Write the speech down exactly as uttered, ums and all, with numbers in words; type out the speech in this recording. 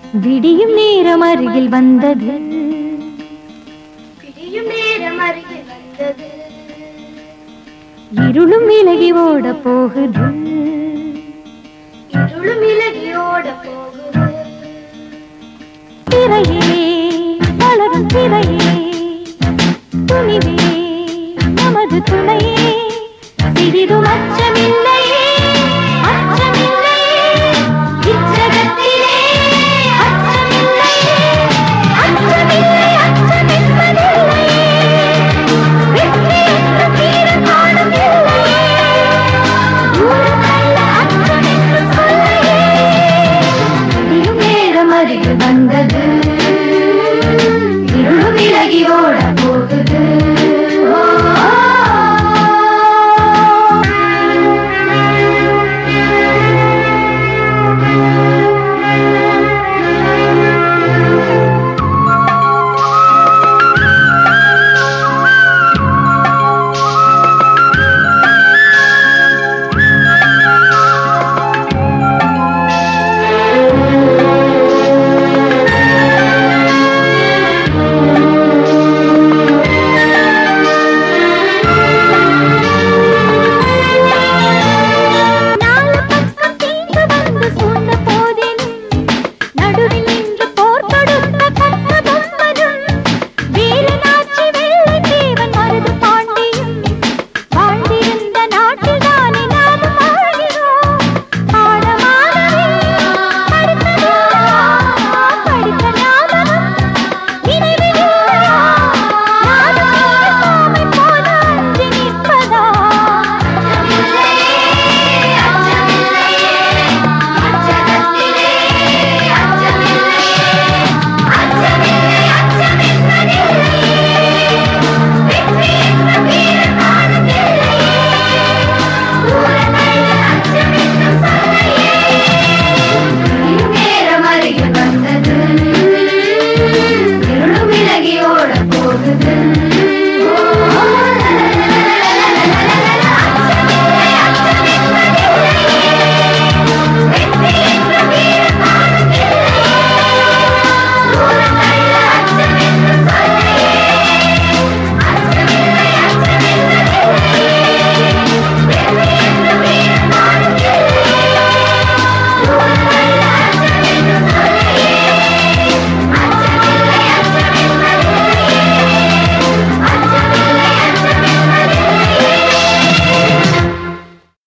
விடியும் நேரம் அருகில் வந்தது விடியும் நேரம் அருகில் வந்தது இருளும் விலகி ஓட போகுது இருளும் விலகி ஓட போகுது திரையே வளரும் திரையே துணிவே நமது துணையே சிறிதும் அச்சமில்லையே அச்சமில்லையே இச்சகத்திலே அச்சமில்லையே அச்சமில்லை அச்சமென்பதில்லையே வெற்றி என்ற தீரம் காணும் இல்லையே ஊருக்கல்ல அச்சம் என்று சொல்லையே விடியும் நேரம் அருகில் வந்தது